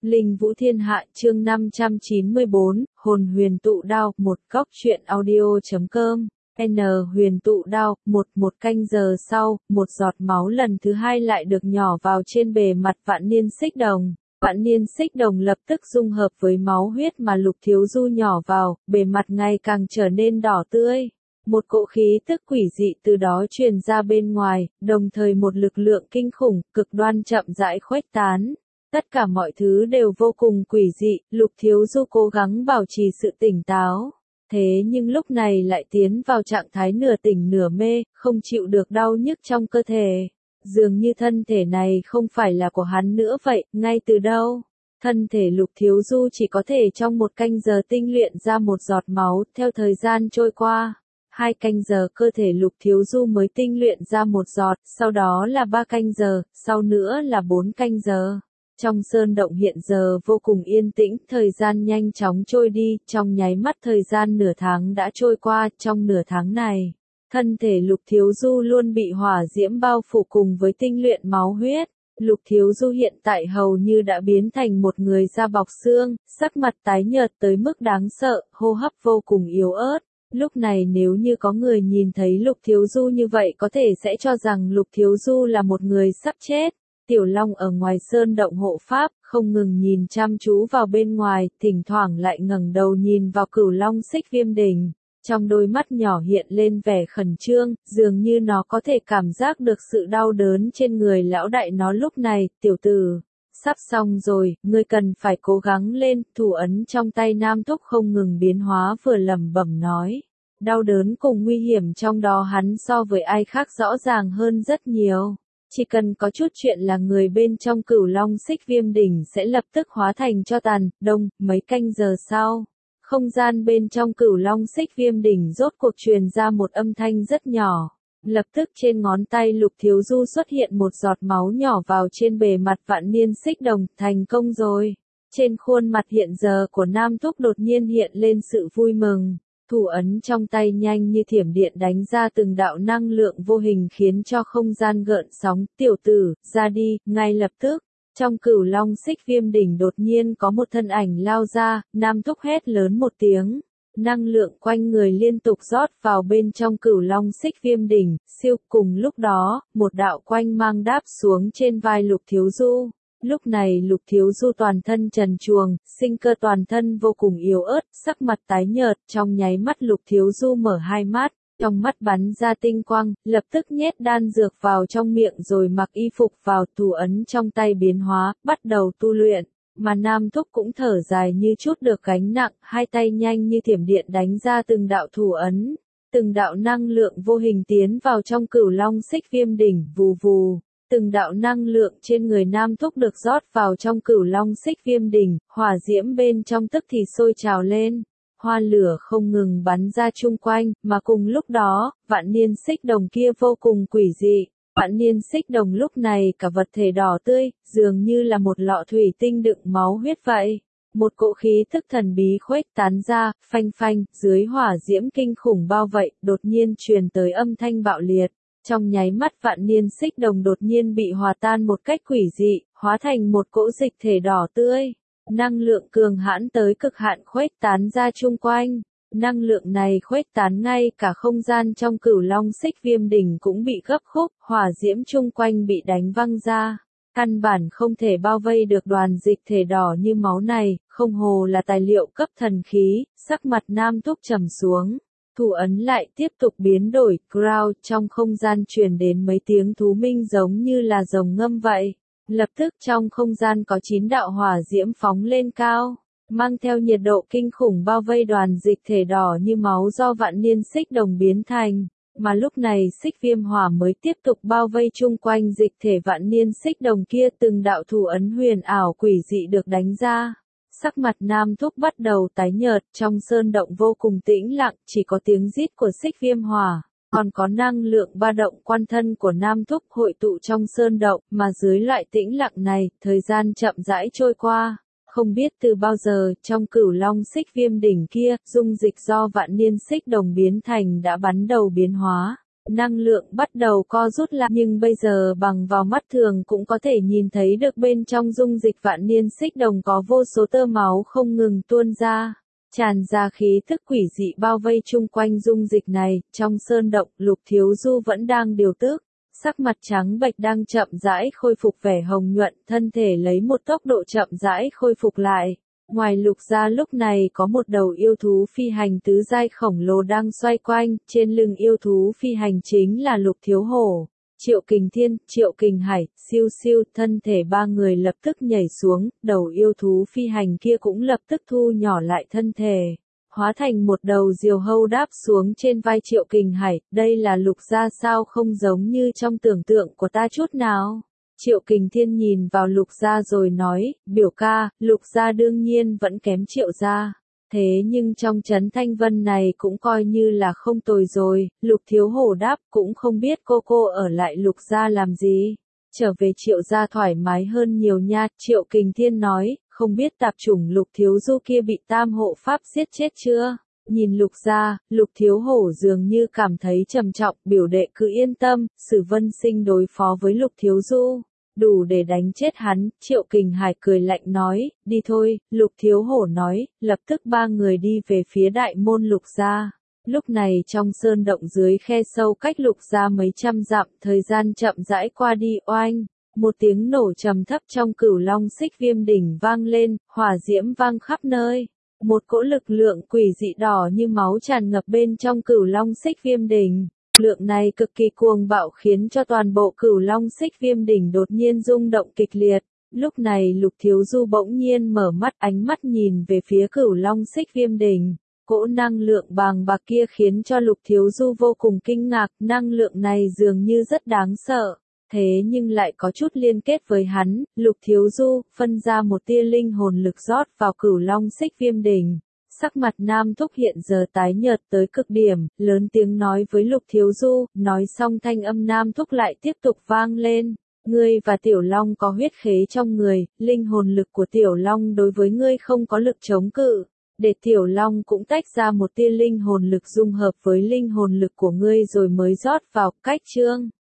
Linh Vũ Thiên Hạ chương 594, Hồn Huyền Tụ Đao, một góc truyện audio.com. Huyền Tụ Đao, một canh giờ sau, một giọt máu lần thứ hai lại được nhỏ vào trên bề mặt Vạn Niên Xích Đồng. Vạn Niên Xích Đồng lập tức dung hợp với máu huyết mà Lục Thiếu Du nhỏ vào, bề mặt ngày càng trở nên đỏ tươi. Một cỗ khí tức quỷ dị từ đó truyền ra bên ngoài, đồng thời một lực lượng kinh khủng, cực đoan chậm rãi khuếch tán. Tất cả mọi thứ đều vô cùng quỷ dị, Lục Thiếu Du cố gắng bảo trì sự tỉnh táo. Thế nhưng lúc này lại tiến vào trạng thái nửa tỉnh nửa mê, không chịu được đau nhức trong cơ thể. Dường như thân thể này không phải là của hắn nữa vậy, ngay từ đâu. Thân thể Lục Thiếu Du chỉ có thể trong một canh giờ tinh luyện ra một giọt máu, theo thời gian trôi qua. 2 canh giờ cơ thể Lục Thiếu Du mới tinh luyện ra một giọt, sau đó là 3 canh giờ, sau nữa là 4 canh giờ. Trong sơn động hiện giờ vô cùng yên tĩnh, thời gian nhanh chóng trôi đi, trong nháy mắt thời gian nửa tháng đã trôi qua, trong nửa tháng này, thân thể Lục Thiếu Du luôn bị hỏa diễm bao phủ cùng với tinh luyện máu huyết. Lục Thiếu Du hiện tại hầu như đã biến thành một người da bọc xương, sắc mặt tái nhợt tới mức đáng sợ, hô hấp vô cùng yếu ớt. Lúc này nếu như có người nhìn thấy Lục Thiếu Du như vậy có thể sẽ cho rằng Lục Thiếu Du là một người sắp chết. Tiểu Long ở ngoài sơn động hộ pháp, không ngừng nhìn chăm chú vào bên ngoài, thỉnh thoảng lại ngẩng đầu nhìn vào Cửu Long Xích Viêm Đỉnh. Trong đôi mắt nhỏ hiện lên vẻ khẩn trương, dường như nó có thể cảm giác được sự đau đớn trên người lão đại nó lúc này. Tiểu tử, sắp xong rồi, ngươi cần phải cố gắng lên. Thủ ấn trong tay Nam Thúc không ngừng biến hóa vừa lẩm bẩm nói. Đau đớn cùng nguy hiểm trong đó hắn so với ai khác rõ ràng hơn rất nhiều. Chỉ cần có chút chuyện là người bên trong Cửu Long Xích Viêm Đỉnh sẽ lập tức hóa thành tro tàn. Đông, mấy canh giờ sau, không gian bên trong Cửu Long Xích Viêm Đỉnh rốt cuộc truyền ra một âm thanh rất nhỏ. Lập tức trên ngón tay Lục Thiếu Du xuất hiện một giọt máu nhỏ vào trên bề mặt Vạn Niên Xích Đồng, thành công rồi. Trên khuôn mặt hiện giờ của Nam Thúc đột nhiên hiện lên sự vui mừng. Thủ ấn trong tay nhanh như thiểm điện đánh ra từng đạo năng lượng vô hình khiến cho không gian gợn sóng. Tiểu tử, ra đi, ngay lập tức. Trong Cửu Long Xích Viêm Đỉnh đột nhiên có một thân ảnh lao ra, Nam Thúc hét lớn một tiếng. Năng lượng quanh người liên tục rót vào bên trong Cửu Long Xích Viêm Đỉnh, siêu. Cùng lúc đó, một đạo quanh mang đáp xuống trên vai Lục Thiếu Du. Lúc này Lục Thiếu Du toàn thân trần truồng, sinh cơ toàn thân vô cùng yếu ớt, sắc mặt tái nhợt, trong nháy mắt Lục Thiếu Du mở hai mắt, trong mắt bắn ra tinh quang, lập tức nhét đan dược vào trong miệng rồi mặc y phục vào. Thủ ấn trong tay biến hóa, bắt đầu tu luyện, mà Nam Thúc cũng thở dài như chút được gánh nặng, hai tay nhanh như thiểm điện đánh ra từng đạo thủ ấn, từng đạo năng lượng vô hình tiến vào trong Cửu Long Xích Viêm Đỉnh, vù vù. Từng đạo năng lượng trên người Nam Thúc được rót vào trong Cửu Long Xích Viêm Đỉnh, hỏa diễm bên trong tức thì sôi trào lên, hoa lửa không ngừng bắn ra chung quanh, mà cùng lúc đó, Vạn Niên Xích Đồng kia vô cùng quỷ dị. Vạn Niên Xích Đồng lúc này cả vật thể đỏ tươi, dường như là một lọ thủy tinh đựng máu huyết vậy. Một cỗ khí tức thần bí khuếch tán ra, phanh phanh, dưới hỏa diễm kinh khủng bao vậy, đột nhiên truyền tới âm thanh bạo liệt. Trong nháy mắt Vạn Niên Xích Đồng đột nhiên bị hòa tan một cách quỷ dị, hóa thành một cỗ dịch thể đỏ tươi. Năng lượng cường hãn tới cực hạn khuếch tán ra chung quanh. Năng lượng này khuếch tán ngay cả không gian trong Cửu Long Xích Viêm Đỉnh cũng bị gấp khúc, hỏa diễm chung quanh bị đánh văng ra. Căn bản không thể bao vây được đoàn dịch thể đỏ như máu này, không hồ là tài liệu cấp thần khí. Sắc mặt Nam Thúc trầm xuống. Thủ ấn lại tiếp tục biến đổi, growl, trong không gian truyền đến mấy tiếng thú minh giống như là rồng ngâm vậy. Lập tức trong không gian có 9 đạo hỏa diễm phóng lên cao, mang theo nhiệt độ kinh khủng bao vây đoàn dịch thể đỏ như máu do Vạn Niên Xích Đồng biến thành. Mà lúc này xích viêm hỏa mới tiếp tục bao vây chung quanh dịch thể Vạn Niên Xích Đồng kia, từng đạo thủ ấn huyền ảo quỷ dị được đánh ra. Sắc mặt Nam Thúc bắt đầu tái nhợt, trong sơn động vô cùng tĩnh lặng, chỉ có tiếng rít của xích viêm hỏa, còn có năng lượng ba động quan thân của Nam Thúc hội tụ trong sơn động, mà dưới loại tĩnh lặng này, thời gian chậm rãi trôi qua. Không biết từ bao giờ, trong Cửu Long Xích Viêm Đỉnh kia, dung dịch do Vạn Niên Xích Đồng biến thành đã bắt đầu biến hóa. năng lượng bắt đầu co rút lại, nhưng bây giờ bằng vào mắt thường cũng có thể nhìn thấy được bên trong dung dịch vạn niên xích đồng có vô số tơ máu không ngừng tuôn ra. Tràn ra khí thức quỷ dị bao vây chung quanh dung dịch này, trong sơn động, Lục Thiếu Du vẫn đang điều tức, sắc mặt trắng bệch đang chậm rãi khôi phục vẻ hồng nhuận, thân thể lấy một tốc độ chậm rãi khôi phục lại. Ngoài Lục gia lúc này có một đầu yêu thú phi hành tứ giai khổng lồ đang xoay quanh, trên lưng yêu thú phi hành chính là Lục Thiếu Hổ. Triệu Kình Thiên, Triệu Kình Hải, siêu siêu, thân thể ba người lập tức nhảy xuống, đầu yêu thú phi hành kia cũng lập tức thu nhỏ lại thân thể, hóa thành một đầu diều hâu đáp xuống trên vai Triệu Kình Hải. Đây là Lục gia sao, không giống như trong tưởng tượng của ta chút nào. Triệu Kình Thiên nhìn vào Lục gia rồi nói, biểu ca, Lục gia đương nhiên vẫn kém Triệu gia. Thế nhưng trong trấn Thanh Vân này cũng coi như là không tồi rồi. Lục Thiếu Hổ đáp, cũng không biết cô ở lại Lục gia làm gì. Trở về Triệu gia thoải mái hơn nhiều nha. Triệu Kình Thiên nói, không biết tạp chủng Lục Thiếu Du kia bị Tam Hộ Pháp giết chết chưa? Nhìn Lục gia, Lục Thiếu Hổ dường như cảm thấy trầm trọng, biểu đệ cứ yên tâm, Sử Vân Sinh đối phó với Lục Thiếu Du đủ để đánh chết hắn. Triệu Kình Hải cười lạnh nói, đi thôi. Lục Thiếu Hổ nói, lập tức ba người đi về phía đại môn Lục gia. Lúc này trong sơn động dưới khe sâu cách Lục gia mấy trăm dặm, thời gian chậm rãi qua đi. Oanh, một tiếng nổ trầm thấp trong Cửu Long Xích Viêm đỉnh vang lên, hỏa diễm vang khắp nơi. Một cỗ lực lượng quỷ dị đỏ như máu tràn ngập bên trong Cửu Long Xích Viêm đỉnh. Lượng này cực kỳ cuồng bạo khiến cho toàn bộ Cửu Long Xích Viêm đỉnh đột nhiên rung động kịch liệt. Lúc này Lục Thiếu Du bỗng nhiên mở mắt, ánh mắt nhìn về phía Cửu Long Xích Viêm đỉnh. Cỗ năng lượng bàng bạc kia khiến cho Lục Thiếu Du vô cùng kinh ngạc, năng lượng này dường như rất đáng sợ. Thế nhưng lại có chút liên kết với hắn. Lục Thiếu Du phân ra một tia linh hồn lực rót vào Cửu Long Xích Viêm đỉnh. Sắc mặt Nam Thúc hiện giờ tái nhợt tới cực điểm, lớn tiếng nói với Lục Thiếu Du, nói xong thanh âm Nam Thúc lại tiếp tục vang lên. Ngươi và Tiểu Long có huyết khế trong người, linh hồn lực của Tiểu Long đối với ngươi không có lực chống cự. Để Tiểu Long cũng tách ra một tia linh hồn lực dung hợp với linh hồn lực của ngươi rồi mới rót vào. Cách chương